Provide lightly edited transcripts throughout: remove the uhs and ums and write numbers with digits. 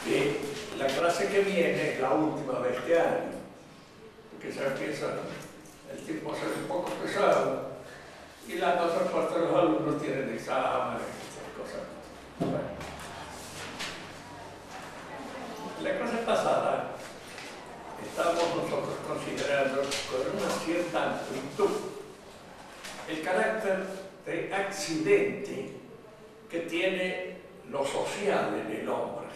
que la clase que viene es la última de este año, porque ya empieza el tiempo a ser un poco pesado y la otra parte de los alumnos tienen exámenes y esas cosas. Bueno. La clase pasada estábamos nosotros considerando con una cierta amplitud el carácter de accidente que tiene lo social en el hombre.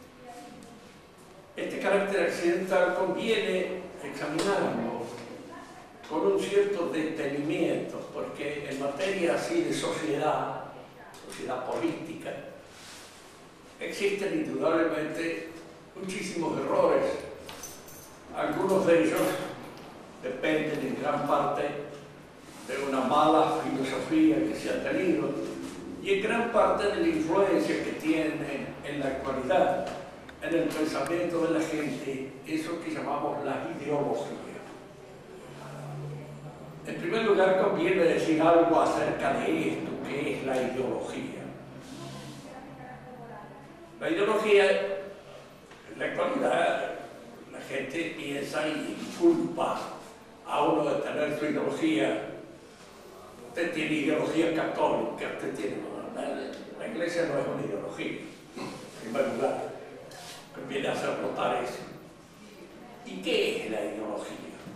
Este carácter accidental conviene examinarlo con un cierto detenimiento, porque en materia así de sociedad política, existen indudablemente muchísimos errores. Algunos de ellos dependen en gran parte de una mala filosofía que se ha tenido y en gran parte de la influencia que tienen en la actualidad en el pensamiento de la gente, eso que llamamos la ideología. En primer lugar, conviene decir algo acerca de esto, que es la ideología. La ideología, en la actualidad, la gente piensa y culpa a uno de tener su ideología. Usted tiene ideología católica, usted tiene... La iglesia no es una ideología, en primer lugar. Conviene hacer notar eso. ¿Y qué es la ideología?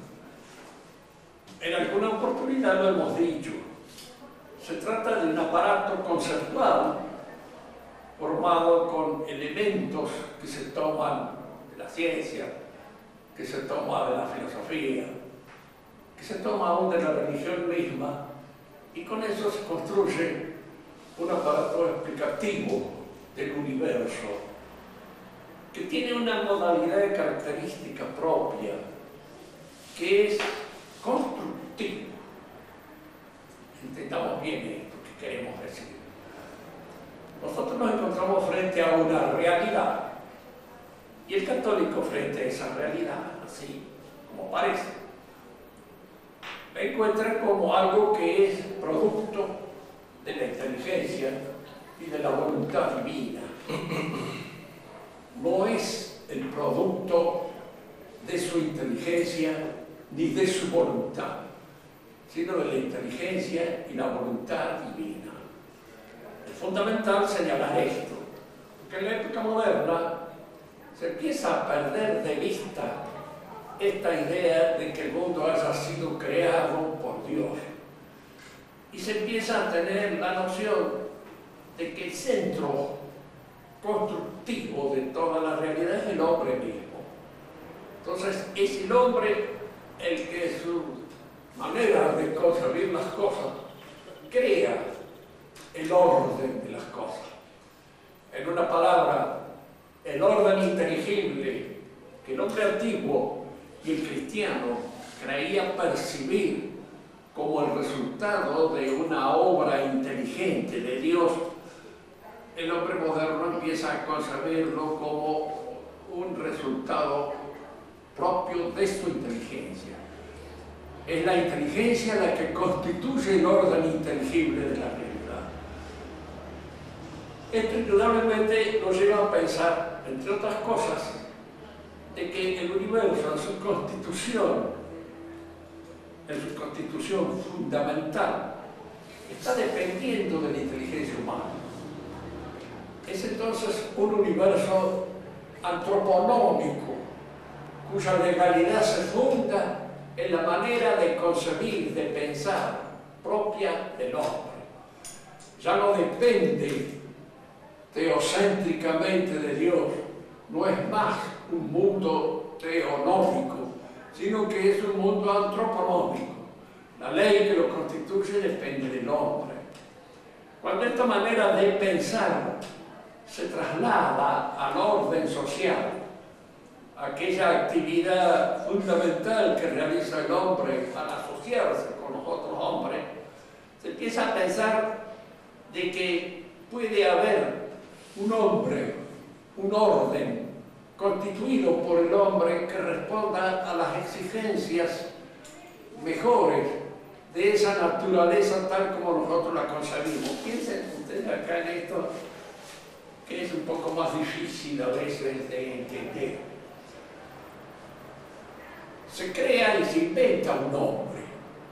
En alguna oportunidad lo hemos dicho. Se trata de un aparato conceptual formado con elementos que se toman de la ciencia, que se toma de la filosofía, que se toma aún de la religión misma, y con eso se construye un aparato explicativo del universo que tiene una modalidad de característica propia, que es constructivo. Entendamos bien esto que queremos decir. Nosotros nos encontramos frente a una realidad y el católico frente a esa realidad, así como parece, la encuentra como algo que es producto de la inteligencia y de la voluntad divina. No es el producto de su inteligencia ni de su voluntad, sino de la inteligencia y la voluntad divina. Es fundamental señalar esto, porque en la época moderna se empieza a perder de vista esta idea de que el mundo haya sido creado por Dios, y se empieza a tener la noción de que el centro constructivo de toda la realidad es el hombre mismo. Entonces es el hombre el que su manera de concebir las cosas crea el orden de las cosas. En una palabra, el orden inteligible que el hombre antiguo y el cristiano creía percibir como el resultado de una obra inteligente de Dios, el hombre moderno empieza a concebirlo como un resultado propio de su inteligencia. Es la inteligencia la que constituye el orden inteligible de la realidad. Esto indudablemente nos lleva a pensar, entre otras cosas, de que el universo en su constitución fundamental, está dependiendo de la inteligencia humana. Es entonces un universo antropológico, cuya legalidad se funda en la manera de concebir, de pensar, propia del hombre. Ya no depende teocéntricamente de Dios, no es más un mundo teonómico, sino que es un mundo antropológico. La ley que lo constituye depende del hombre. Cuando esta manera de pensar se traslada al orden social, aquella actividad fundamental que realiza el hombre al asociarse con los otros hombres, se empieza a pensar de que puede haber un hombre, un orden constituido por el hombre que responda a las exigencias mejores de esa naturaleza tal como nosotros la concebimos. Piensen ustedes acá en esto, que es un poco más difícil a veces de entender. Se crea y se inventa un hombre.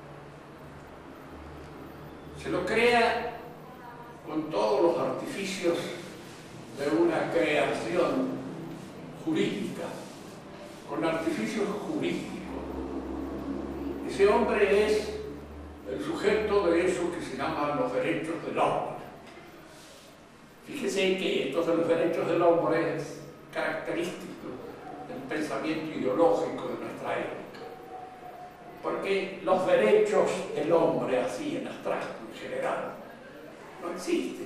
Se lo crea con todos los artificios de una creación jurídica, con artificios jurídicos. Ese hombre es el sujeto de eso que se llaman los derechos del hombre. Fíjese que esto de los derechos del hombre es característico del pensamiento ideológico de nuestra época, porque los derechos del hombre así en abstracto, en general, no existen.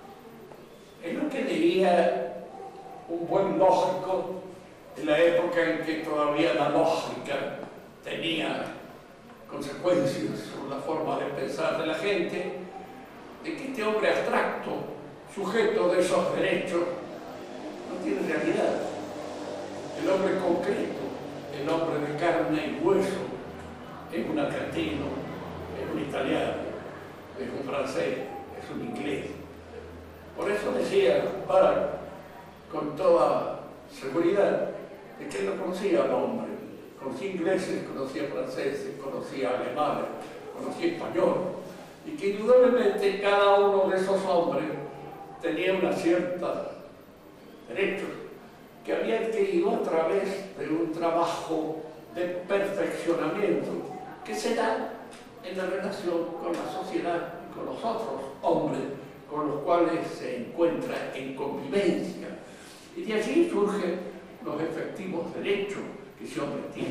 Es lo que diría un buen lógico en la época en que todavía la lógica tenía consecuencias sobre la forma de pensar de la gente, de que este hombre abstracto, sujeto de esos derechos, no tiene realidad. El hombre concreto, el hombre de carne y hueso, es un argentino, es un italiano, es un francés, es un inglés. Por eso decía Barak con toda seguridad de que él no conocía al hombre. Conocía ingleses, conocía franceses, conocía alemanes, conocía español. Y que indudablemente cada uno de esos hombres tenía una cierta derechos que había adquirido a través de un trabajo de perfeccionamiento que se da en la relación con la sociedad y con los otros hombres con los cuales se encuentra en convivencia. Y de allí surgen los efectivos derechos que ese hombre tiene.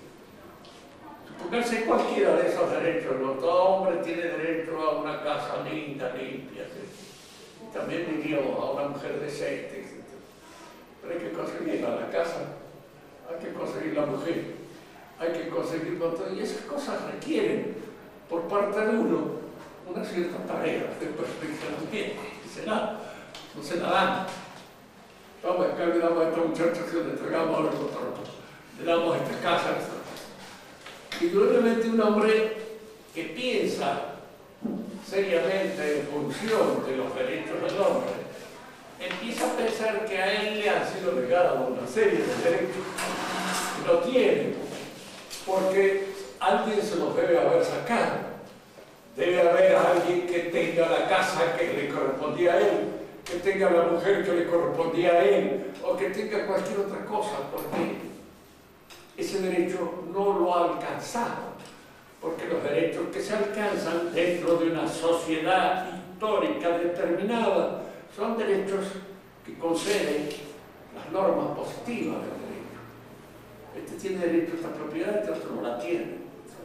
Supóngase cualquiera de esos derechos, ¿no? Todo hombre tiene derecho a una casa linda, limpia, ¿sí? Y también diríamos a una mujer decente, etc. Pero hay que conseguir a la casa, hay que conseguir la mujer, hay que conseguir todo, y esas cosas requieren por parte de uno una cierta tarea de perfeccionamiento, y no se la dan. Vamos, acá le damos a esta muchacha, si le entregamos al otro, le damos esta casa. Indudablemente un hombre que piensa seriamente en función de los derechos del hombre, empieza a pensar que a él le han sido negados una serie de derechos que no tiene, porque alguien se los debe haber sacado. Debe haber alguien que tenga la casa que le correspondía a él, que tenga la mujer que le correspondía a él, o que tenga cualquier otra cosa, porque ese derecho no lo ha alcanzado. Porque los derechos que se alcanzan dentro de una sociedad histórica determinada son derechos que conceden las normas positivas del derecho. Este tiene derecho a esta propiedad, este otro no la tiene.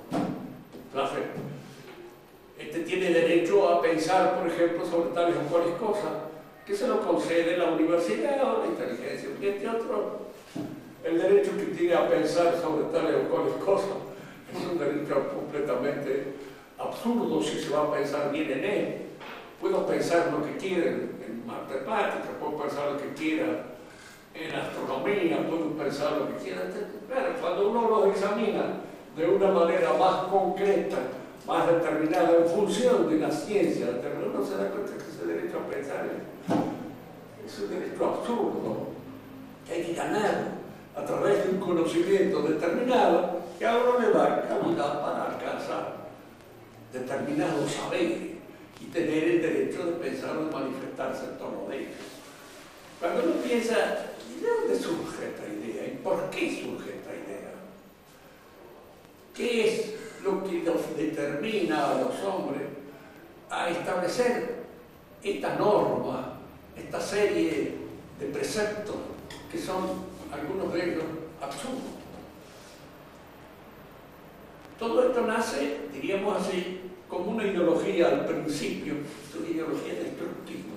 Este tiene derecho a pensar, por ejemplo, sobre tales o cuales cosas, que se lo concede la universidad o la inteligencia. Y este otro, el derecho que tiene a pensar sobre tales o cuales cosas, es un derecho completamente absurdo si se va a pensar bien en él. Puedo pensar lo que quiera en matemáticas, puedo pensar lo que quiera en astronomía, puedo pensar lo que quiera. Claro, cuando uno lo examina de una manera más concreta, más determinada en función de la ciencia, uno se da cuenta que ese derecho a pensar es un derecho absurdo, que hay que ganar a través de un conocimiento determinado que a uno le da calidad para alcanzar determinados saberes y tener el derecho de pensar o de manifestarse en torno de ellos. Cuando uno piensa, ¿de dónde surge esta idea? ¿Y por qué surge esta idea? ¿Qué es lo que nos determina a los hombres a establecer esta norma, esta serie de preceptos que son algunos de ellos absurdos? Todo esto nace, diríamos así, como una ideología al principio, una ideología destructiva.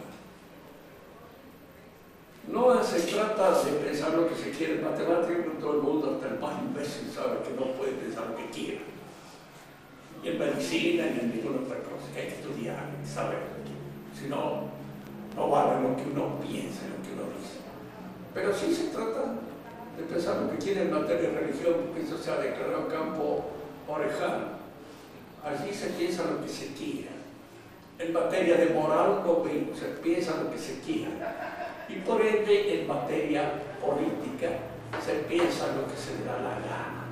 No se trata de pensar lo que se quiere en matemáticas, porque todo el mundo, hasta el más imbécil, sabe que no puede pensar lo que quiere. Y en medicina, ni en ninguna otra cosa, que hay que estudiar y saber. Si no, no vale lo que uno piensa, lo que uno dice. Pero sí se trata de pensar lo que quiere en materia de religión, porque eso se ha declarado campo orejano. Allí se piensa lo que se quiera. En materia de moral, lo mismo, se piensa lo que se quiera. y por ende en materia política se piensa lo que se le da la gana.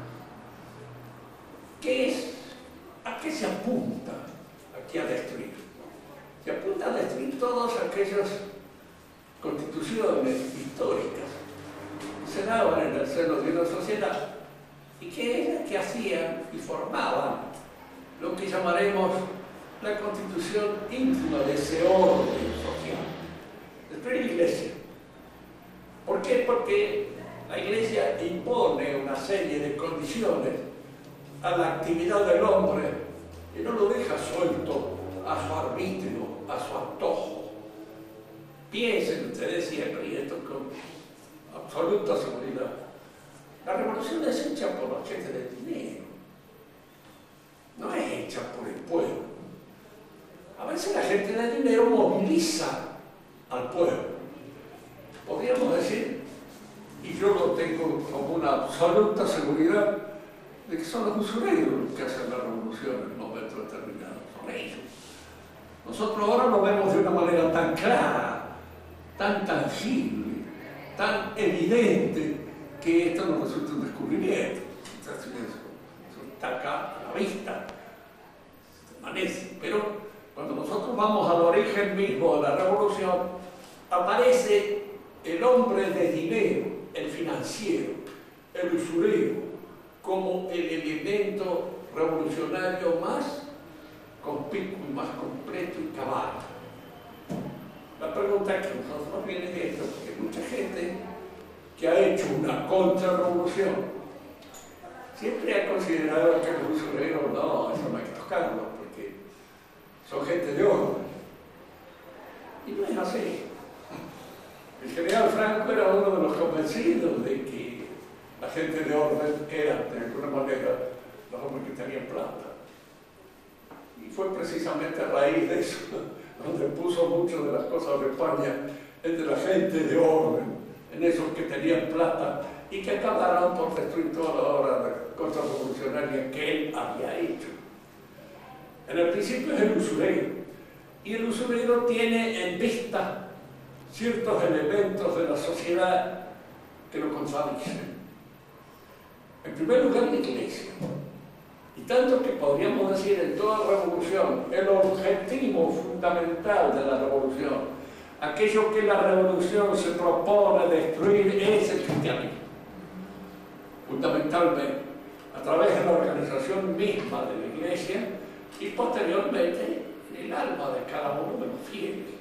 ¿Qué es? ¿A qué se apunta aquí a destruir? Se apunta a destruir todas aquellas constituciones históricas que se daban en el seno de una sociedad y que hacían y formaban lo que llamaremos la constitución íntima de ese orden social. Destruir la Iglesia. ¿Por qué? Porque la Iglesia impone una serie de condiciones a la actividad del hombre y no lo deja suelto a su arbitrio, a su antojo. Piensen ustedes siempre, y esto con absoluta seguridad, la revolución es hecha por la gente del dinero, no es hecha por el pueblo. A veces la gente del dinero moviliza al pueblo. Podríamos decir, y yo lo tengo como una absoluta seguridad, de que son los usureros los que hacen la revolución en un momento determinado, son ellos. Nosotros ahora lo vemos de una manera tan clara, tan tangible, tan evidente, que esto nos resulta un descubrimiento. Eso está acá a la vista, permanece. Pero cuando nosotros vamos al origen mismo de la revolución, aparece el hombre de dinero, el financiero, el usurero, como el elemento revolucionario más conspicuo y más completo y cabal. La pregunta que nosotros viene es esto, porque mucha gente que ha hecho una contrarrevolución siempre ha considerado que los usureros, no, eso no hay que tocarlo, porque son gente de orden. Y no es así. El general Franco era uno de los convencidos de que la gente de orden era, de alguna manera, los hombres que tenían plata. Y fue precisamente a raíz de eso donde puso muchas de las cosas de España entre la gente de orden, en esos que tenían plata y que acabaron por destruir toda la obra contrarrevolucionaria que él había hecho. En el principio es el usurero, y el usurero tiene en vista ciertos elementos de la sociedad que lo contradicen. En primer lugar, la Iglesia. Y tanto que podríamos decir en toda revolución, el objetivo fundamental de la revolución, aquello que la revolución se propone destruir, es el cristianismo. Fundamentalmente, a través de la organización misma de la Iglesia y posteriormente en el alma de cada uno de los fieles.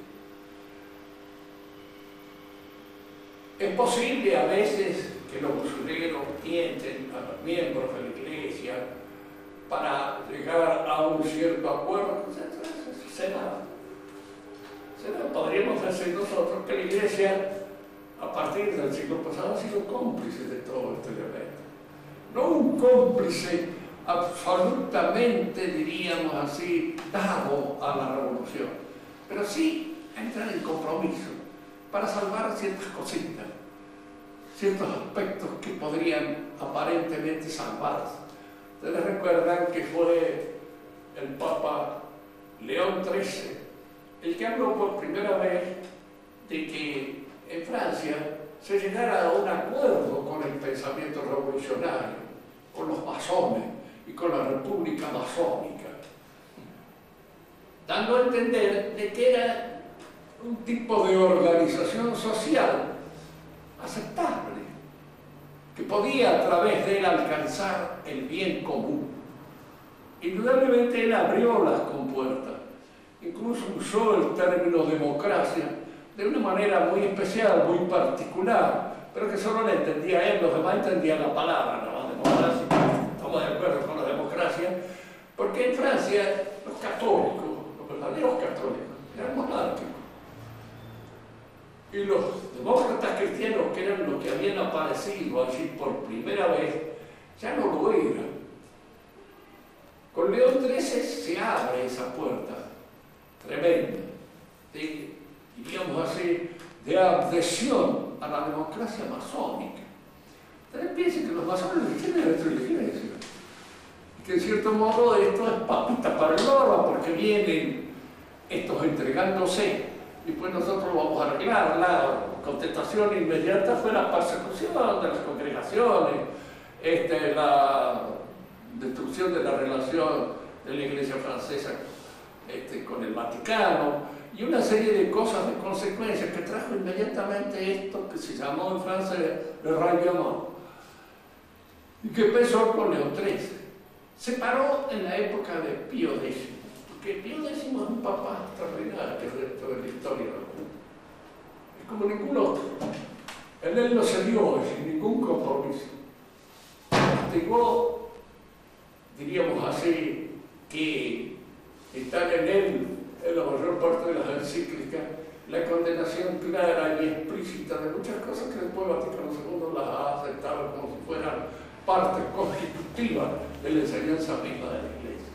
Es posible a veces que los usureros tienten a los miembros de la Iglesia para llegar a un cierto acuerdo. Será. Podríamos decir nosotros que la Iglesia, a partir del siglo pasado, ha sido cómplice de todo este elemento. No un cómplice absolutamente, diríamos así, dado a la revolución, pero sí entrar en compromiso para salvar ciertas cositas, ciertos aspectos que podrían aparentemente salvarse. Ustedes recuerdan que fue el Papa León XIII el que habló por primera vez de que en Francia se llegara a un acuerdo con el pensamiento revolucionario, con los masones y con la República Masónica, dando a entender de que era un tipo de organización social aceptable, que podía a través de él alcanzar el bien común. Indudablemente él abrió las compuertas, incluso usó el término democracia de una manera muy especial, muy particular, pero que solo le entendía él, los demás entendían la palabra, no, democracia. Estamos de acuerdo con la democracia, porque en Francia los católicos, los verdaderos católicos, eran monárquicos. Y los demócratas cristianos, que eran los que habían aparecido allí por primera vez, ya no lo eran. Con León XIII se abre esa puerta tremenda, diríamos así, de adhesión a la democracia masónica. Ustedes piensen que los masones quieren destruir la Iglesia. Y que en cierto modo esto es papita para el loro, porque vienen estos entregándose y pues nosotros vamos a arreglarla, contestación inmediata fue la persecución de las congregaciones, la destrucción de la relación de la Iglesia francesa con el Vaticano, y una serie de cosas, de consecuencias que trajo inmediatamente esto que se llamó en Francia le Règlement, y que empezó con León XIII. Se paró en la época de Pío X, porque Pío X es un papa extraordinario que es de la historia, es como ningún otro. En él no se dio sin ningún compromiso. Castigó, diríamos así, que están en él, en la mayor parte de las encíclicas, la condenación clara y explícita de muchas cosas que después Vaticano II las ha aceptado como si fueran parte constitutiva de la enseñanza misma de la Iglesia.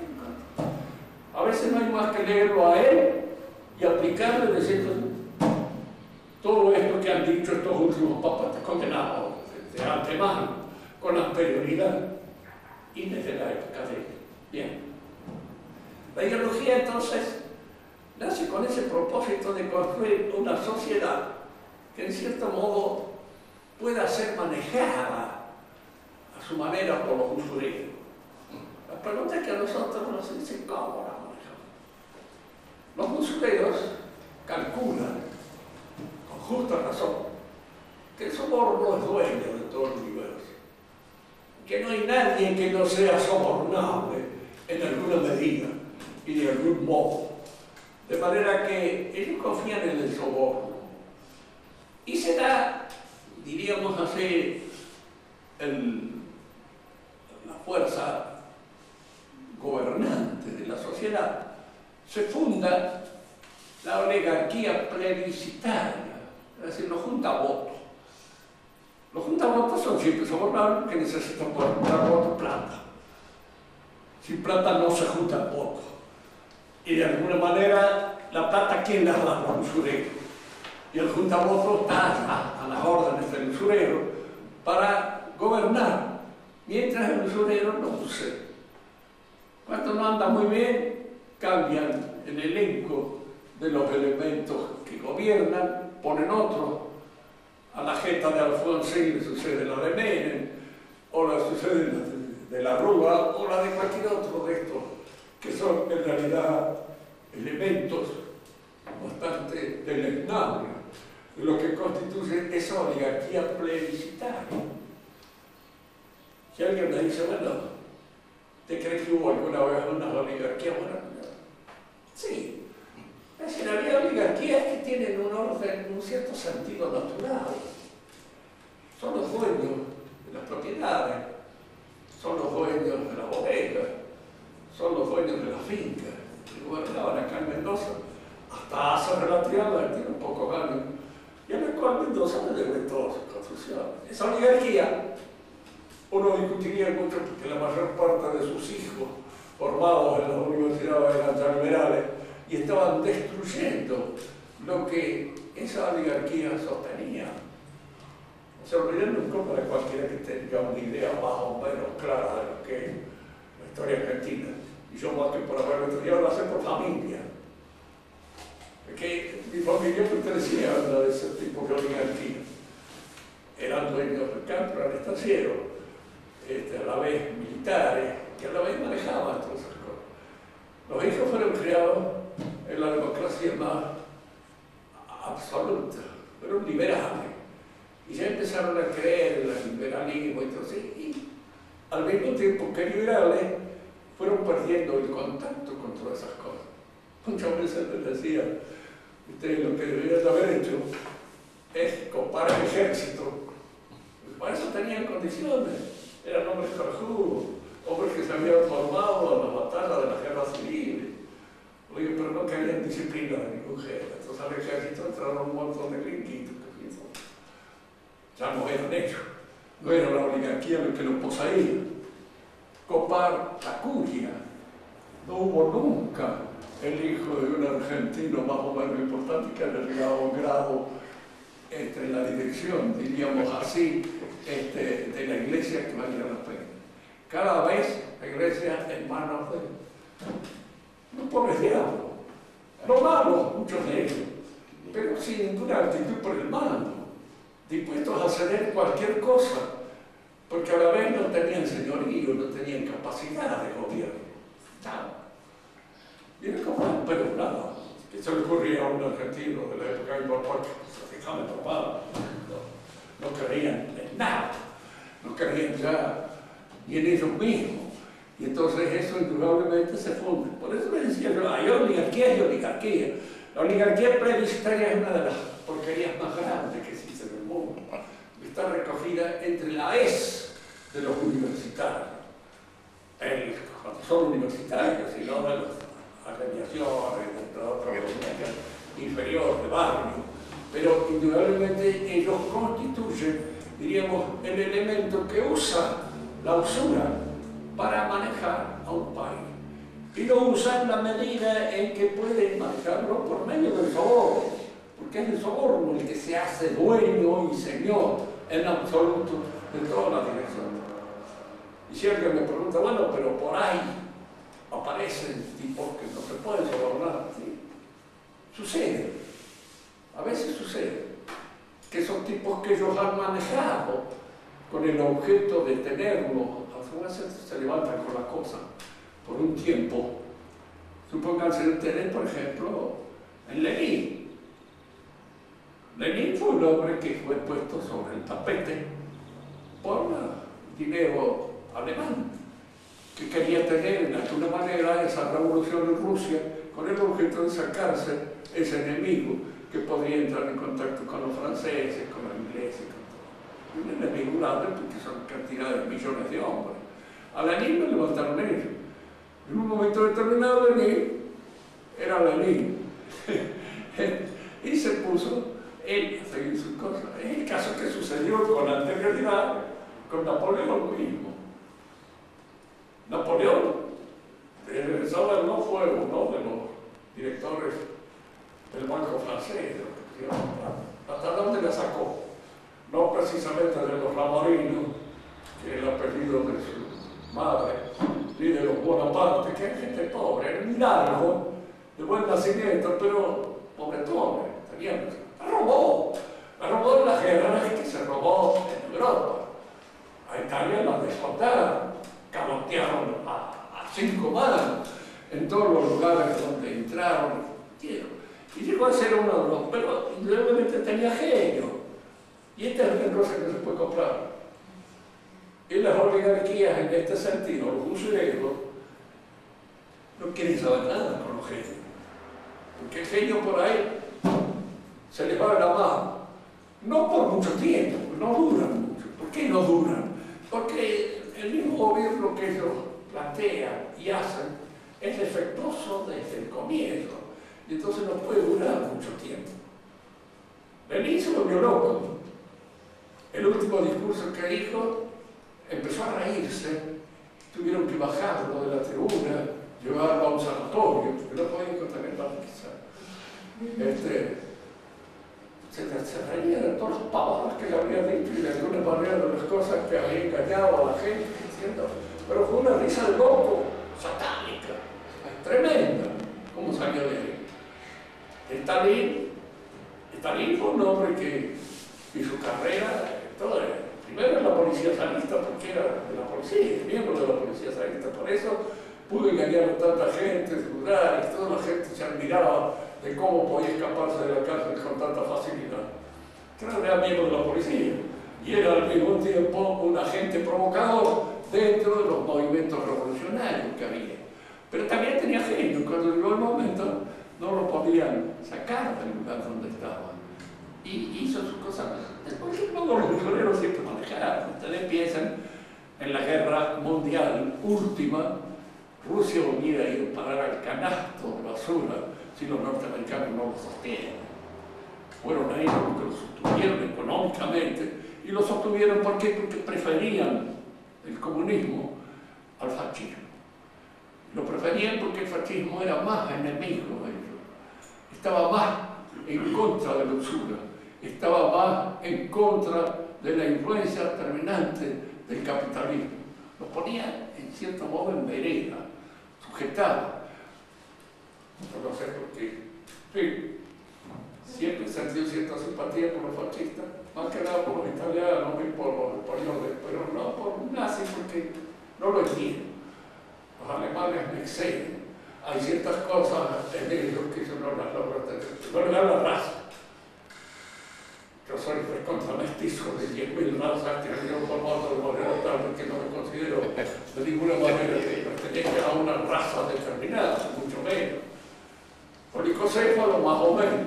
A veces no hay más que leerlo a él y aplicarle, diciendo todo esto que han dicho estos últimos papas condenados de antemano, con anterioridad y desde la época de él. Bien. La ideología entonces nace con ese propósito de construir una sociedad que en cierto modo pueda ser manejada a su manera por los usureros. La pregunta es que a nosotros nos dicen cómo la manejamos. Los usureros calculan, con justa razón, que el soborno es dueño de todo el universo, que no hay nadie que no sea sobornable en alguna medida y de algún modo, de manera que ellos confían en el soborno y se da, diríamos así, la fuerza gobernante de la sociedad. Se funda la oligarquía plebiscitaria, es decir, los juntavotos. Los juntavotos son siempre sobornables porque necesitan para juntar votos plata. Sin plata no se juntan votos. Y de alguna manera, la plata, ¿quién la da? Los usureros. Y el juntavotos está a las órdenes del usurero para gobernar, mientras el usurero no posee. Cuando no anda muy bien, cambian el elenco de los elementos que gobiernan, ponen otros. A la jeta de Alfonsín le sucede la de Menem, o la sucede de la Rúa, o la de cualquier otro de estos, que son en realidad elementos bastante deleznables de lo que constituye esa oligarquía plebiscitaria. Si alguien me dice, bueno, ¿te crees que hubo alguna vez una oligarquía? Bueno, sí. Es decir, había oligarquías que tienen un orden, un cierto sentido natural. Son los dueños de las propiedades, son los dueños de las bodegas, son los dueños de las fincas que gobernaban acá en Mendoza hasta hace relativamente tiene pocos años, y a la cual Mendoza le debe toda su construcción. Esa oligarquía, uno discutiría mucho porque la mayor parte de sus hijos formados en las universidades eran ya liberales y estaban destruyendo lo que esa oligarquía sostenía. No se olviden nunca para cualquiera que tenga una idea más o menos clara de lo que es la historia argentina. Y yo más que por haberlo estudiado lo hace por familia. Porque mi familia pertenecía a una de ese tipo de oligarquía. Eran dueños del campo, eran estancieros, a la vez militares, que a la vez manejaban todas esas cosas. Los hijos fueron criados en la democracia más absoluta, fueron liberales. Y ya empezaron a creer en el liberalismo y todo eso. Y al mismo tiempo que liberales, fueron perdiendo el contacto con todas esas cosas. Muchas veces les decía, ustedes lo que deberían haber hecho es copar el ejército. Para eso tenían condiciones. Eran hombres corajudos, hombres que se habían formado en la batalla de la guerra civil. Oye, pero no querían disciplina de ningún género. Entonces al ejército entraron un montón de gringuitos que ya no eran ellos. No era la oligarquía lo que los poseía. Copar la curia. No hubo nunca el hijo de un argentino más o menos importante que haya llegado a un grado en la dirección, diríamos así, de la iglesia que valía la pena. Cada vez la iglesia en manos de los pobres diablos, los malos, muchos de ellos, pero sin ninguna actitud por el mando, dispuestos a ceder cualquier cosa, porque a la vez no tenían señorío, no tenían capacidad de gobierno. Mira cómo han perdonado. Que se le ocurría a un argentino de la época importante, déjame papá, no creían en nada, no creían ya ni en ellos mismos. Y entonces eso indudablemente se funde. Por eso me decía yo, hay oligarquía y oligarquía. La oligarquía plebiscitaria es una de las porquerías más grandes que existe en el mundo. Está recogida entre la ES de los universitarios. Cuando son universitarios y no de las agremiaciones, de otra inferior, de barrio. Pero indudablemente ellos constituyen, diríamos, el elemento que usa la usura para manejar a un país. Y lo usan en la medida en que pueden manejarlo por medio del soborno, porque es el soborno el que se hace dueño y señor en absoluto de toda la dirección. Y si alguien me pregunta, bueno, pero por ahí aparecen tipos que no se pueden sobornar, ¿sí? Sucede, a veces sucede, que son tipos que ellos han manejado con el objeto de tenerlo. Se levantan con la cosa por un tiempo. Supónganse ustedes, por ejemplo, en Lenin. Lenin fue un hombre que fue puesto sobre el tapete por dinero alemán, que quería tener de alguna manera esa revolución en Rusia con el objeto de sacarse ese enemigo que podría entrar en contacto con los franceses, con los ingleses, con todo. Un enemigo grande porque son cantidades de millones de hombres. A Lenin lo levantaron ellos. En un momento determinado Lenin era Lenin. Y se puso él a seguir sus cosas. Es el caso que sucedió con anterioridad con Napoleón mismo. Napoleón, Roosevelt no fue uno de los directores del Banco Francés, ¿hasta dónde la sacó? No precisamente de los Lamorinos, que es el apellido de su madre, ni de los Bonaparte, que es gente pobre, era un largo, de buen nacimiento, pero pobretones, la robó en las guerras que se robó en Europa. A Italia la descontaron, cabotearon a 5 manos en todos los lugares donde entraron, y llegó a ser uno de los, pero indudablemente tenía genio, y esta es una cosa que se puede comprar. Y las oligarquías en este sentido, los usureros, no quieren saber nada con los genios, porque el genio por ahí se les va de la mano, no por mucho tiempo, no duran mucho. ¿Por qué no duran? Porque el mismo gobierno que ellos plantean y hacen es defectuoso desde el comienzo, y entonces no puede durar mucho tiempo. Lenin se volvió loco. El último discurso que dijo, empezó a reírse, tuvieron que bajarlo de la tribuna, llevarlo a un sanatorio, porque no podían contener la risa. Se reía de todas las pavadas que le había dicho y de alguna manera de las cosas que había engañado a la gente, diciendo, pero fue una risa de loco, satánica, tremenda, como salió de ahí. Stalin fue un hombre que hizo carrera, primero en la policía zarista, porque era de la policía, miembro de la policía zarista, por eso pudo engañar a tanta gente, dudar, y toda la gente se admiraba de cómo podía escaparse de la cárcel con tanta facilidad. Claro, era miembro de la policía y era al mismo tiempo un agente provocador dentro de los movimientos revolucionarios que había. Pero también tenía genio, cuando llegó el momento no lo podían sacar del lugar donde estaba. Y hizo sus cosas. Después luego los guerreros siempre manejaron. Ustedes piensan en la guerra mundial última, Rusia hubiera ido a parar al canasto de basura si los norteamericanos no lo sostienen. Fueron a ellos los que lo sostuvieron económicamente, y lo sostuvieron ¿por qué? Porque preferían el comunismo al fascismo. Lo preferían porque el fascismo era más enemigo de ellos, estaba más en contra de la usura, estaba más en contra de la influencia terminante del capitalismo. Lo ponía en cierto modo en vereda, sujetaba. No sé por qué. Sí. siempre he sentido cierta simpatía por los fascistas, más que nada por los italianos y por los españoles, pero no por los nazis porque no lo entiendo. Los alemanes me exceden. Hay ciertas cosas en ellos que yo no las logro tener. No le da la raza. Yo soy contra mestizo de 10.000 razas que han ido formando de manera tal que no me considero de ninguna manera que pertenezca a una raza determinada, mucho menos. Policocéfalo más o menos.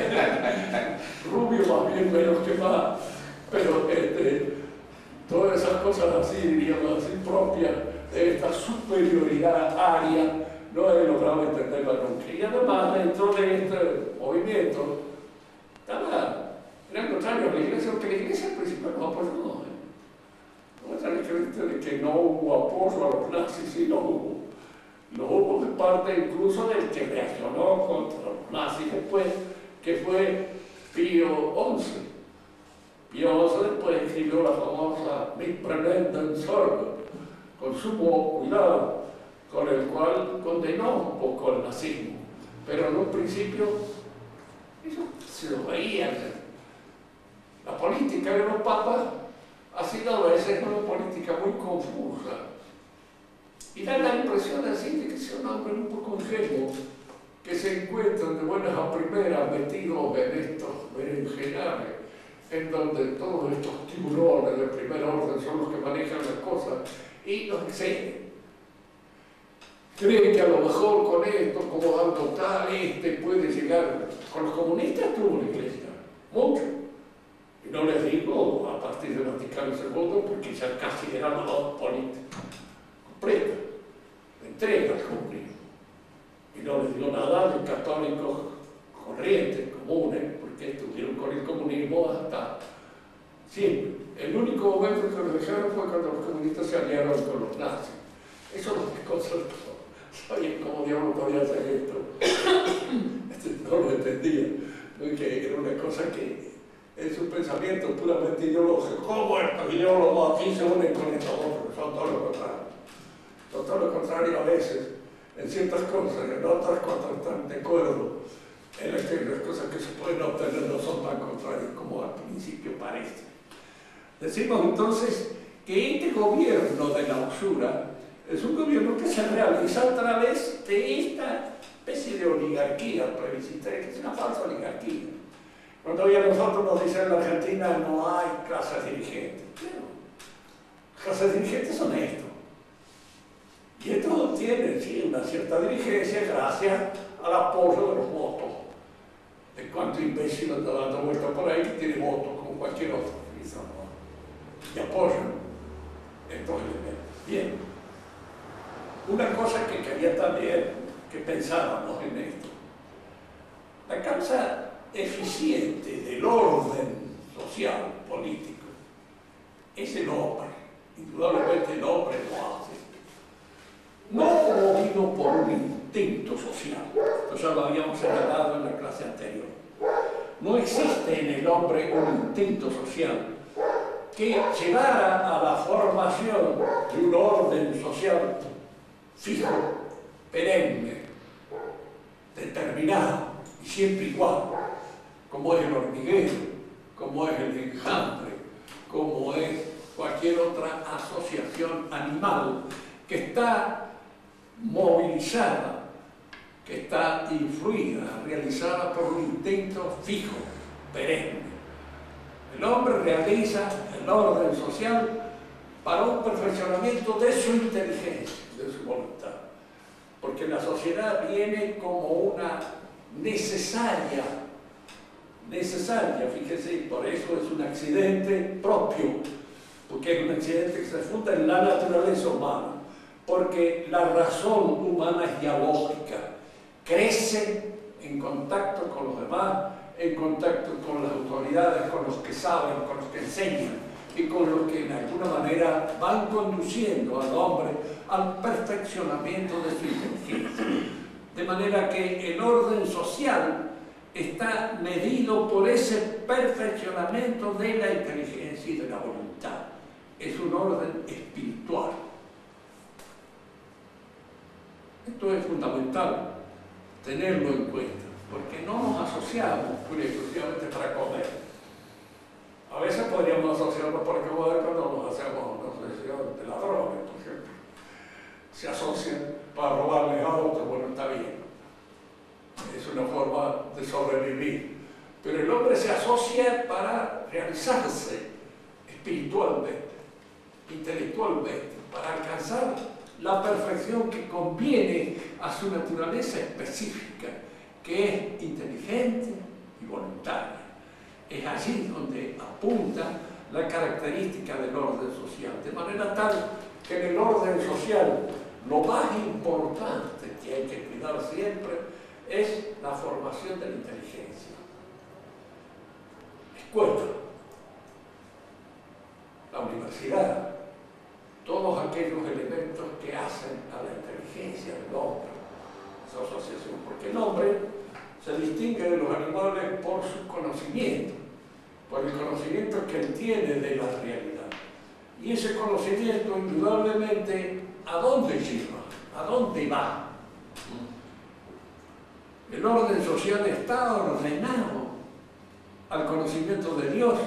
Rubio más bien menos que más. Pero todas esas cosas así, diríamos así, propias de esta superioridad aria, no he logrado entenderla nunca. Y además, dentro de este movimiento, era al contrario, la Iglesia, porque la Iglesia al principio no apoyó, no es tan evidente de que no hubo apoyo a los nazis, sí lo hubo. Lo hubo de parte incluso del que reaccionó contra los nazis después, que fue Pío XI. Pío XI después escribió la famosa Mit Brennenden Sorge, con sumo cuidado, con el cual condenó un poco el nazismo. Pero en un principio, eso se lo veía. La política de los papas ha sido a veces una política muy confusa. Y da la impresión así de que son hombres un poco ingenuos, que se encuentran de buenas a primeras metidos en estos berenjenales, en donde todos estos tiburones de primer orden son los que manejan las cosas y los exceden. Creen que a lo mejor con esto, como dando tal, puede llegar. Con los comunistas tuvo la Iglesia, mucho. Y no les digo a partir del Vaticano II, porque ya casi era la política completa, de entrega al comunismo. Y no les digo nada de católicos corrientes, comunes, porque estuvieron con el comunismo hasta siempre. El único momento que lo dejaron fue cuando los comunistas se aliaron con los nazis. Eso no me consoló. Oye, ¿cómo diablos podía hacer esto? No lo entendía. Que era una cosa que es un pensamiento puramente ideológico. ¿Cómo estos ideólogos aquí se unen con estos otros? Son todo lo contrario. Son todo lo contrario a veces, en ciertas cosas, en otras cuando están de acuerdo, en las que las cosas que se pueden obtener no son tan contrarias como al principio parece. Decimos entonces que este gobierno de la usura es un gobierno que se realiza a través de esta especie de oligarquía plebiscitaria, que es una falsa oligarquía. Cuando hoy a nosotros nos dicen en la Argentina no hay clases dirigentes. Las clases dirigentes son estos. Y estos tienen, sí, una cierta dirigencia gracias al apoyo de los votos. De cuánto imbécil anda dando vueltas por ahí que tiene votos como cualquier otro. Y apoyan. Entonces, bien. Una cosa que quería también que pensáramos en esto. La causa eficiente del orden social, político, es el hombre. Indudablemente el hombre lo hace. No movido por un instinto social. Esto ya lo habíamos señalado en la clase anterior. No existe en el hombre un instinto social que llevara a la formación de un orden social fijo, perenne, determinado y siempre igual, como es el hormiguero, como es el enjambre, como es cualquier otra asociación animal que está movilizada, que está influida, realizada por un instinto fijo, perenne. El hombre realiza el orden social para un perfeccionamiento de su inteligencia, de su voluntad, porque la sociedad viene como una necesaria, fíjese, por eso es un accidente propio, porque es un accidente que se funda en la naturaleza humana, porque la razón humana es dialógica, crece en contacto con los demás, en contacto con las autoridades, con los que saben, con los que enseñan y con los que de alguna manera van conduciendo al hombre al perfeccionamiento de su inteligencia. De manera que el orden social está medido por ese perfeccionamiento de la inteligencia y de la voluntad. Es un orden espiritual. Esto es fundamental tenerlo en cuenta. porque no nos asociamos pura y exclusivamente para comer. A veces podríamos asociarnos para comer cuando nos hacemos una asociación de ladrones, por ejemplo. Se asocian para robarles autos, bueno, está bien. Es una forma de sobrevivir. Pero el hombre se asocia para realizarse espiritualmente, intelectualmente, para alcanzar la perfección que conviene a su naturaleza específica, que es inteligente y voluntaria. Es allí donde apunta la característica del orden social, de manera tal que en el orden social lo más importante que hay que cuidar siempre es la formación de la inteligencia. Escuela, la universidad, todos aquellos elementos que hacen a la inteligencia del hombre, esa asociación, porque el hombre se distingue de los animales por su conocimiento, por el conocimiento que él tiene de la realidad. Y ese conocimiento, indudablemente, ¿a dónde lleva? ¿A dónde va? El orden social está ordenado al conocimiento de Dios.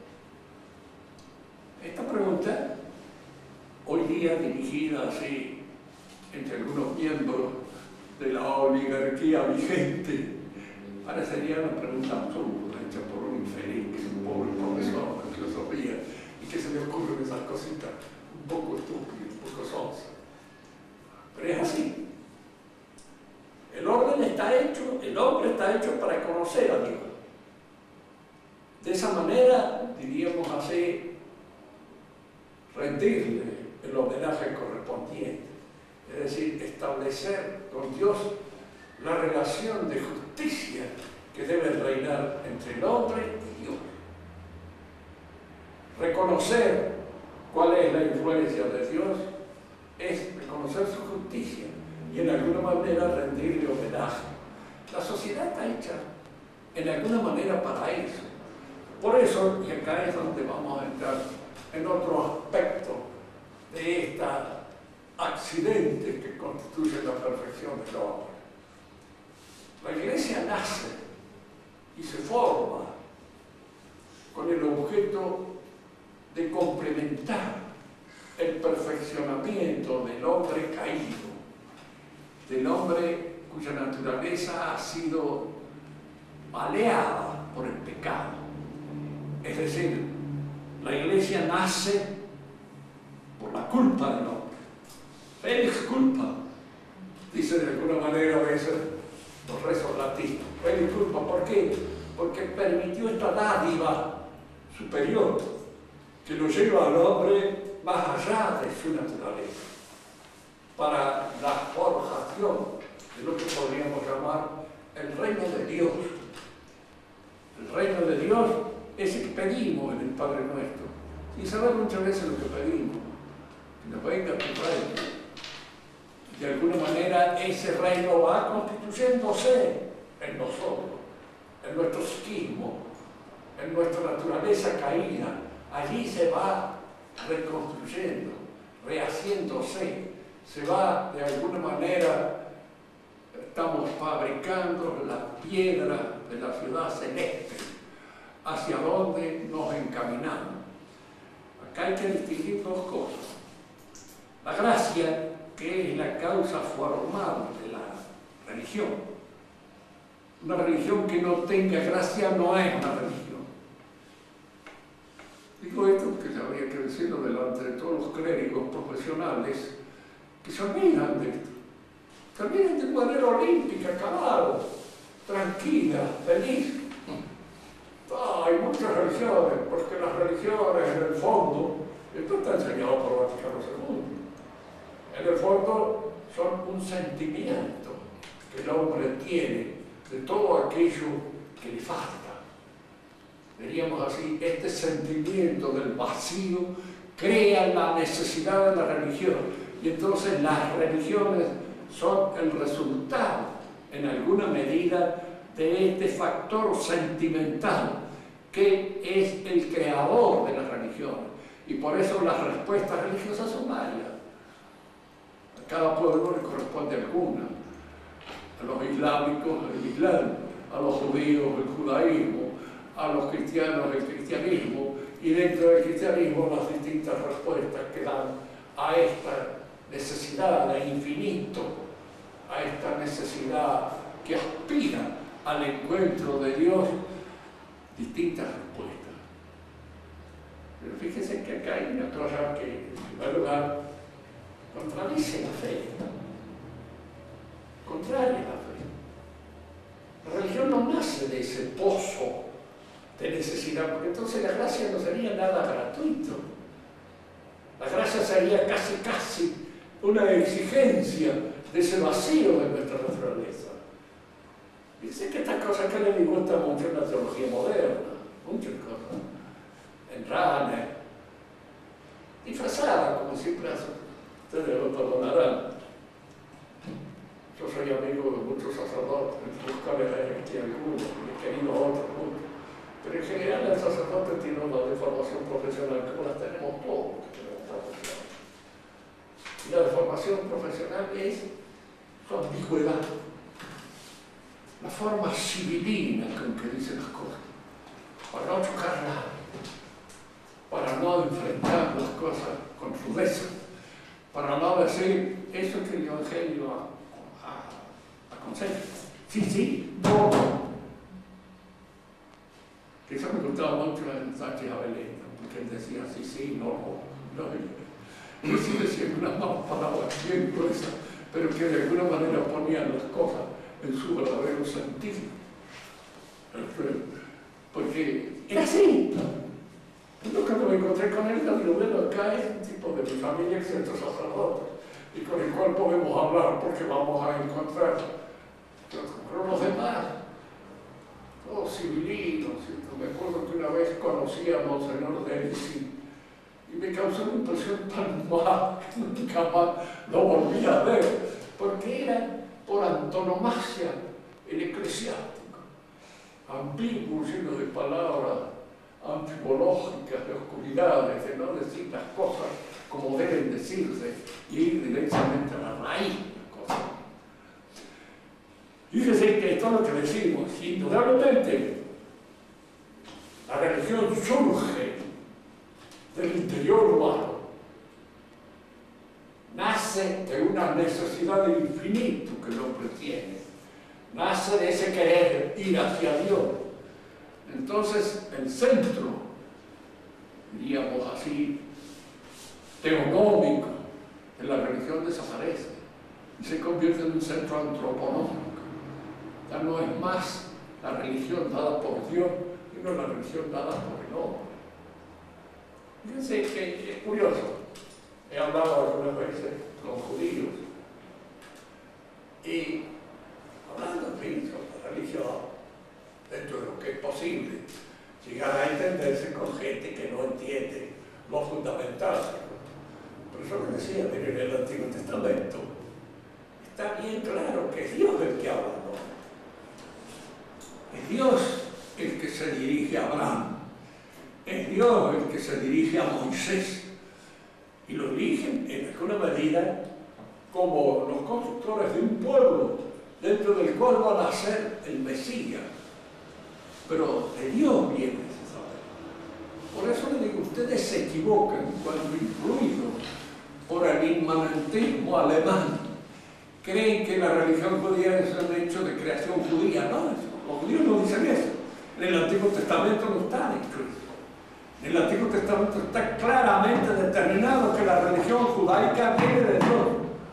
Esta pregunta, hoy día dirigida así entre algunos miembros de la oligarquía vigente, parecería una pregunta absurda, hecha por un infeliz, que es un pobre profesor de filosofía, y que se le ocurren esas cositas un poco estúpidas, un poco sonsas. Pero es así. El orden está hecho, el hombre está hecho para conocer a Dios. De esa manera, diríamos así, rendirle el homenaje correspondiente. Es decir, establecer con Dios la relación de justicia que debe reinar entre el hombre y Dios. Reconocer cuál es la influencia de Dios es reconocer su justicia y en alguna manera rendirle homenaje. La sociedad está hecha en alguna manera para eso. Por eso, y acá es donde vamos a entrar en otro aspecto de este accidente que constituye la perfección del hombre. La Iglesia nace y se forma con el objeto de complementar el perfeccionamiento del hombre caído, del hombre cuya naturaleza ha sido maleada por el pecado. Es decir, la Iglesia nace por la culpa del hombre. Felix culpa, dice de alguna manera a veces los rezos latinos. Felix culpa, ¿por qué? Porque permitió esta dádiva superior que lo lleva al hombre más allá de su naturaleza, para la forjación de lo que podríamos llamar el reino de Dios. El reino de Dios es el que pedimos en el Padre Nuestro. Y saber muchas veces lo que pedimos, que nos venga tu reino. De alguna manera ese reino va constituyéndose en nosotros, en nuestro psiquismo, en nuestra naturaleza caída. Allí se va reconstruyendo, rehaciéndose, se va de alguna manera, estamos fabricando la piedra de la ciudad celeste, hacia donde nos encaminamos. Acá hay que distinguir dos cosas. La gracia, que es la causa formal de la religión. Una religión que no tenga gracia no es una religión. Digo esto porque habría que decirlo delante de todos los clérigos profesionales que se olvidan de esto. Se olvidan de manera olímpica, cabal, tranquila, feliz. Hay muchas religiones, porque las religiones en el fondo, esto está enseñado por Vaticano II, en el fondo son un sentimiento que el hombre tiene de todo aquello que le falta. Diríamos así, este sentimiento del vacío crea la necesidad de la religión. Y entonces las religiones son el resultado, en alguna medida, de este factor sentimental que es el creador de las religiones. Y por eso las respuestas religiosas son varias. A cada pueblo le corresponde alguna. A los islámicos, el Islam, a los judíos el judaísmo, a los cristianos el cristianismo, y dentro del cristianismo las distintas respuestas que dan a esta necesidad de infinito, a esta necesidad que aspira al encuentro de Dios, distintas respuestas. Pero fíjese que acá hay una cosa que, en primer lugar, contradice la fe, contraria a la fe. La religión no nace de ese pozo de necesidad, porque entonces la gracia no sería nada gratuito. La gracia sería casi una exigencia de ese vacío de nuestra naturaleza. Dice que estas cosas que le gusta mucho en la teología moderna, muchas cosas, en Rahner, disfrazada, como siempre hacen, ustedes lo perdonarán. Yo soy amigo de muchos sacerdotes, buscaré a algunos, he querido otros muchos. Pero en general el sacerdote tiene una deformación profesional, como las tenemos todos, y la deformación profesional es su ambigüedad, la forma civilina con que dice las cosas, para no chocarla, para no enfrentar las cosas con rudeza, para no decir eso que el Evangelio aconseja. Sí, no. Que eso me gustaba mucho en Sánchez Avelino, porque él decía sí, no. Y sí decía unas más palabras bien gruesas, pero que de alguna manera ponían las cosas en su verdadero sentido. Porque era así. Yo cuando me encontré con él, digo, bueno, acá es un tipo de mi familia, excepto sacerdotes, y con el cual podemos hablar porque vamos a encontrar. Pero los demás, todos civilinos, me acuerdo que una vez conocí a Monseñor Delisi y me causó una impresión tan mala que nunca más lo volví a ver, porque era por antonomasia el eclesiástico, ambiguo, lleno de palabras antropológicas, de oscuridades, de no decir las cosas como deben decirse y ir directamente a la raíz de las cosas. Fíjese que esto es lo que decimos, indudablemente la religión surge del interior humano, nace de una necesidad de infinito que el hombre tiene, nace de ese querer ir hacia Dios. Entonces el centro, diríamos así, teonómico de la religión desaparece y se convierte en un centro antropológico. Ya no es más la religión dada por Dios, sino la religión dada por el hombre. Fíjense que es curioso. He hablado algunas veces con judíos y hablando de la religión, dentro de lo que es posible, llegar a entenderse con gente que no entiende lo fundamental. Por eso que decía, miren, en el Antiguo Testamento está bien claro que es Dios el que habla, ¿no? Es Dios el que se dirige a Abraham, es Dios el que se dirige a Moisés, y lo dirigen en alguna medida como los constructores de un pueblo dentro del cual va a nacer el Mesías. Pero de Dios viene ese saber. Por eso le digo, ustedes se equivocan cuando, influidos por el inmanentismo alemán, creen que la religión judía es un hecho de creación judía. No, los judíos no dicen eso. En el Antiguo Testamento no está incluido. En el Antiguo Testamento está claramente determinado que la religión judaica viene de Dios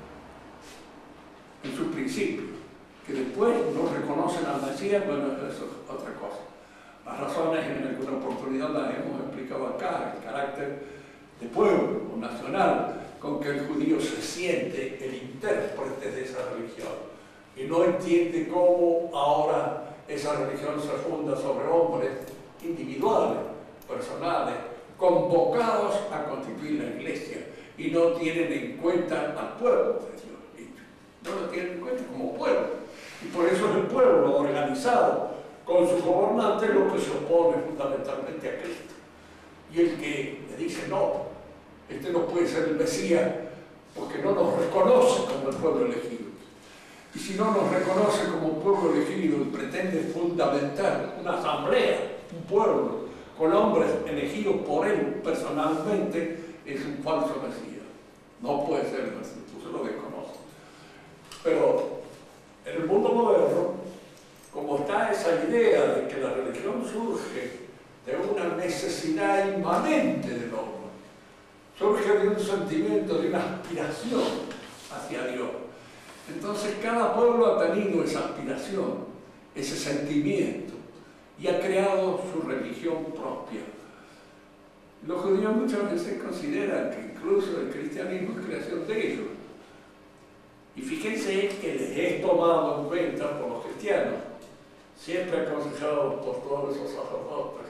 en sus principios. Que después no reconocen al Mesías, bueno, eso es otra cosa. Las razones en alguna oportunidad las hemos explicado acá, el carácter de pueblo o nacional con que el judío se siente el intérprete de esa religión y no entiende cómo ahora esa religión se funda sobre hombres individuales, personales, convocados a constituir la iglesia y no tienen en cuenta al pueblo de Dios. No lo tienen en cuenta como pueblo. Y por eso es el pueblo organizado con sus gobernantes lo que se opone fundamentalmente a Cristo. Y el que le dice, no, este no puede ser el Mesías porque no nos reconoce como el pueblo elegido. Y si no nos reconoce como pueblo elegido y pretende fundamentar una asamblea, un pueblo, con hombres elegidos por él personalmente, es un falso Mesías. No puede ser Mesías, tú se lo desconoces. Pero en el mundo moderno, como está esa idea de que la religión surge de una necesidad inmanente del hombre, surge de un sentimiento, de una aspiración hacia Dios. Entonces cada pueblo ha tenido esa aspiración, ese sentimiento, y ha creado su religión propia. Los judíos muchas veces consideran que incluso el cristianismo es creación de ellos. Y fíjense que les he tomado en cuenta por los cristianos, siempre aconsejados por todos esos sacerdotes,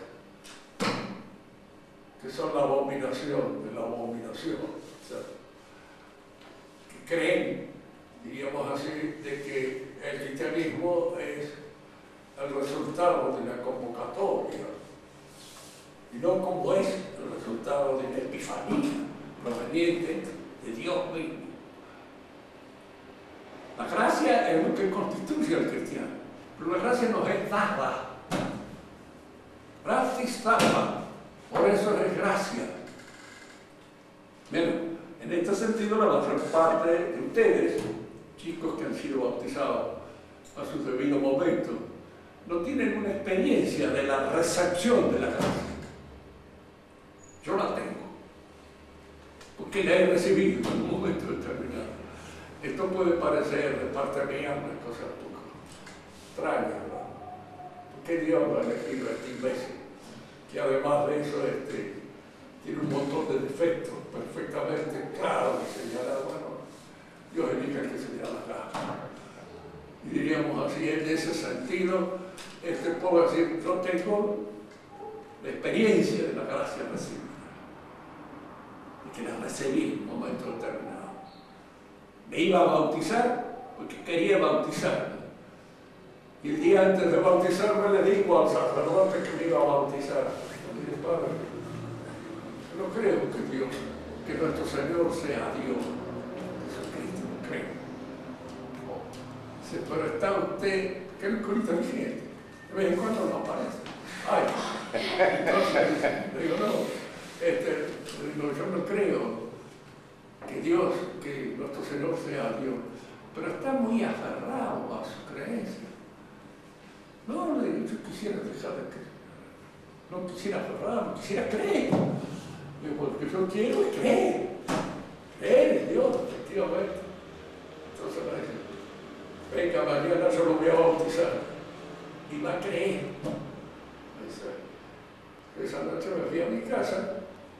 que son la abominación de la abominación, o sea, que creen, diríamos así, de que el cristianismo es el resultado de la convocatoria, y no como es el resultado de la epifanía proveniente de Dios mismo. La gracia es lo que constituye al cristiano, pero la gracia nos es dada. Gratis dada, por eso es gracia. Bueno, en este sentido la mayor parte de ustedes, chicos que han sido bautizados a su debido momento, no tienen una experiencia de la recepción de la gracia. Yo la tengo, porque la he recibido en un momento determinado. Esto puede parecer de parte mía una cosa un poco extraña, ¿verdad? ¿Por qué Dios lo ha elegido a este imbécil? Que además de eso tiene un montón de defectos perfectamente claros y señalados. Bueno, Dios elige al que señala acá. Y diríamos así, en ese sentido, puedo decir, yo tengo la experiencia de la gracia recibida, y que la recibí en un momento determinado. Me iba a bautizar porque quería bautizarme. Y el día antes de bautizarme le digo al sacerdote que me iba a bautizar. Le dije, Padre, yo no creo que nuestro Señor sea Dios, Jesucristo, no creo. Dice, pero está usted, que es un inteligente. De vez en cuando no aparece. Ay, entonces le digo, no, yo no creo que nuestro Señor sea Dios, pero está muy aferrado a su creencia. No, le digo, yo quisiera dejar de creer, no quisiera aferrarme, quisiera creer. Le digo, porque yo quiero es creer en Dios, efectivamente. Entonces me dice, venga, mañana yo lo voy a bautizar, y va a creer. Esa noche me fui a mi casa,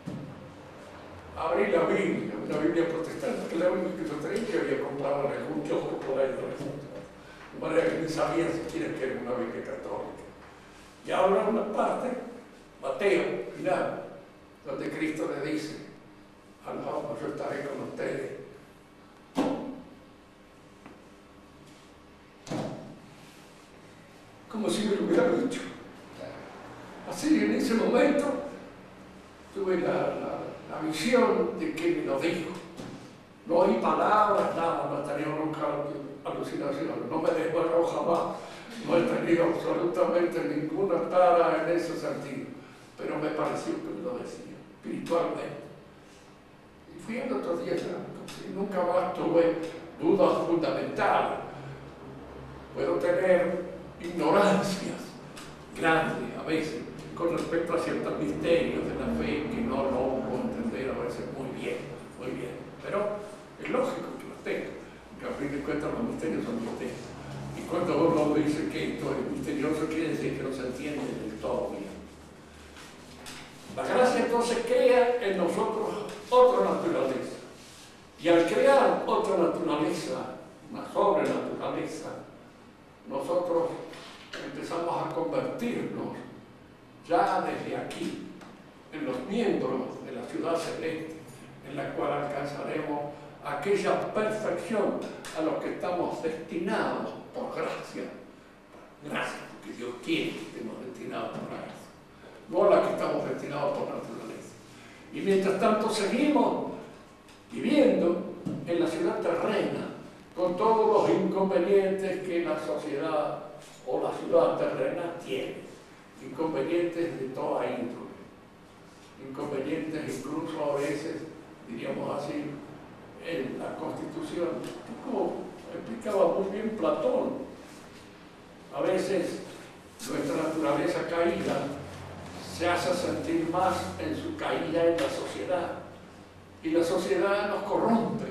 abrí la Biblia, una Biblia protestante, que es la única que yo tenía, que había comprado en algún kiosco por ahí. De manera que ni sabía siquiera que era una Biblia católica. Y ahora una parte, Mateo, final, donde Cristo le dice, al Papa, yo estaré con ustedes. Como si me lo hubiera dicho. Así, en ese momento, tuve la visión de que me lo dijo. No oí palabras, nada, no he tenido nunca alucinación, no me desbarró jamás, no he tenido absolutamente ninguna tara en ese sentido, pero me pareció que me lo decía, espiritualmente. Y fui al otro día, y nunca más tuve dudas fundamentales. Puedo tener ignorancias grandes a veces con respecto a ciertos misterios de la fe que no puedo entender a veces muy bien, pero es lógico que los tenga, porque a fin de cuentas los misterios son misterios. Y cuando uno dice que esto es misterioso, quiere decir que no se entiende del todo bien. La gracia entonces crea en nosotros otra naturaleza, y al crear otra naturaleza, una sobrenaturaleza, nosotros empezamos a convertirnos ya desde aquí en los miembros de la ciudad celeste, en la cual alcanzaremos aquella perfección a la que estamos destinados por gracia. Gracias, porque Dios quiere que estemos destinados por gracia, no a la que estamos destinados por naturaleza. Y mientras tanto seguimos viviendo en la ciudad terrena, con todos los inconvenientes que la sociedad o la ciudad terrena tiene, inconvenientes de toda índole, inconvenientes incluso a veces, diríamos así, en la Constitución, como explicaba muy bien Platón, a veces nuestra naturaleza caída se hace sentir más en su caída en la sociedad, y la sociedad nos corrompe.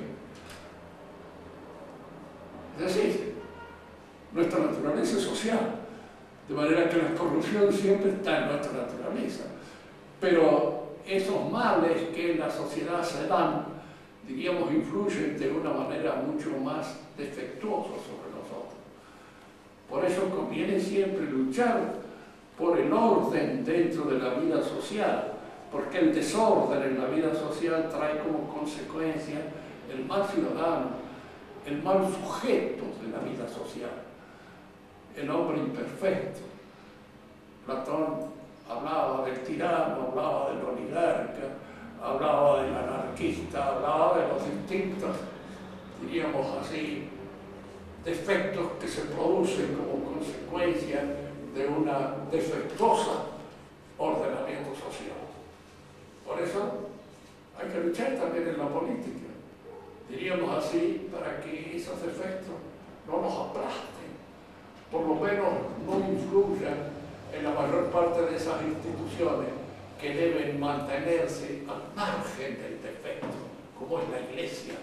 Es decir, nuestra naturaleza es social, de manera que la corrupción siempre está en nuestra naturaleza, pero esos males que en la sociedad se dan, diríamos, influyen de una manera mucho más defectuosa sobre nosotros. Por eso conviene siempre luchar por el orden dentro de la vida social, porque el desorden en la vida social trae como consecuencia el mal ciudadano, el mal sujeto de la vida social, el hombre imperfecto. Platón hablaba del tirano, hablaba del oligarca, hablaba del anarquista, hablaba de los distintos, diríamos así, defectos que se producen como consecuencia de una defectuosa ordenamiento social. Por eso hay que luchar también en la política, diríamos así, para que esos defectos no nos aplasten, por lo menos no influyan en la mayor parte de esas instituciones que deben mantenerse al margen del defecto, como es la Iglesia.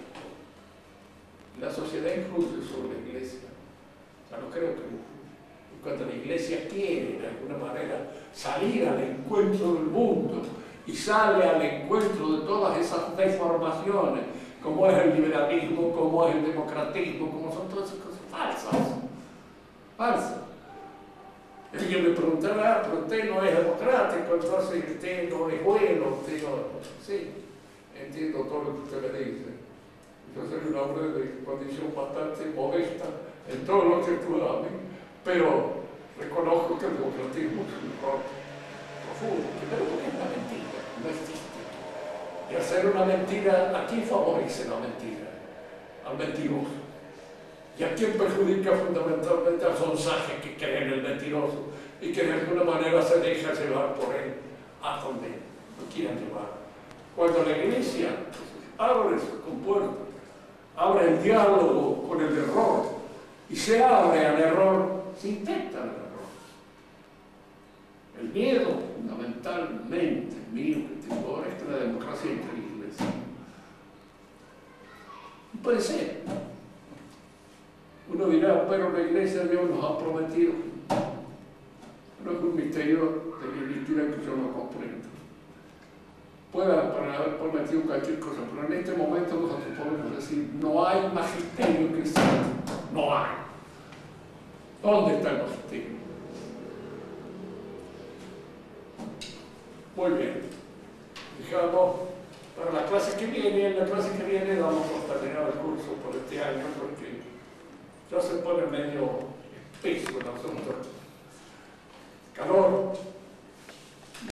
La sociedad influye sobre la Iglesia. O sea, no creo que cuando la Iglesia quiere, de alguna manera, salir al encuentro del mundo y sale al encuentro de todas esas deformaciones, como es el liberalismo, como es el democratismo, como son todas esas cosas falsas. Alguien me preguntará, pero usted no es democrático, entonces usted no es bueno, usted no... Sí, entiendo todo lo que usted me dice. Yo soy un hombre de condición bastante modesta en todo lo que tú hablas, pero reconozco que el democratismo es un error profundo, pero porque es una mentira, no existe. Y hacer una mentira, ¿a quién favorece la mentira? Al mentiroso. ¿Y a quién perjudica fundamentalmente al sonsaje que cree en el mentiroso y que de alguna manera se deja llevar por él a donde lo quieran llevar? Cuando la Iglesia abre sus compuertas, abre el diálogo con el error y se abre al error, se intenta el error. El miedo, fundamentalmente, mío que tengo ahora, es que la democracia entre la Iglesia. No puede ser. Uno dirá, pero la Iglesia de Dios nos ha prometido. No es un misterio de la Escritura que yo no comprendo. Puede haber prometido cualquier cosa, pero en este momento nosotros podemos decir, no hay magisterio cristiano. No hay. ¿Dónde está el magisterio? Muy bien. Dejamos para la clase que viene. En la clase que viene vamos a terminar el curso por este año porque ya se pone medio espeso el asunto. Calor.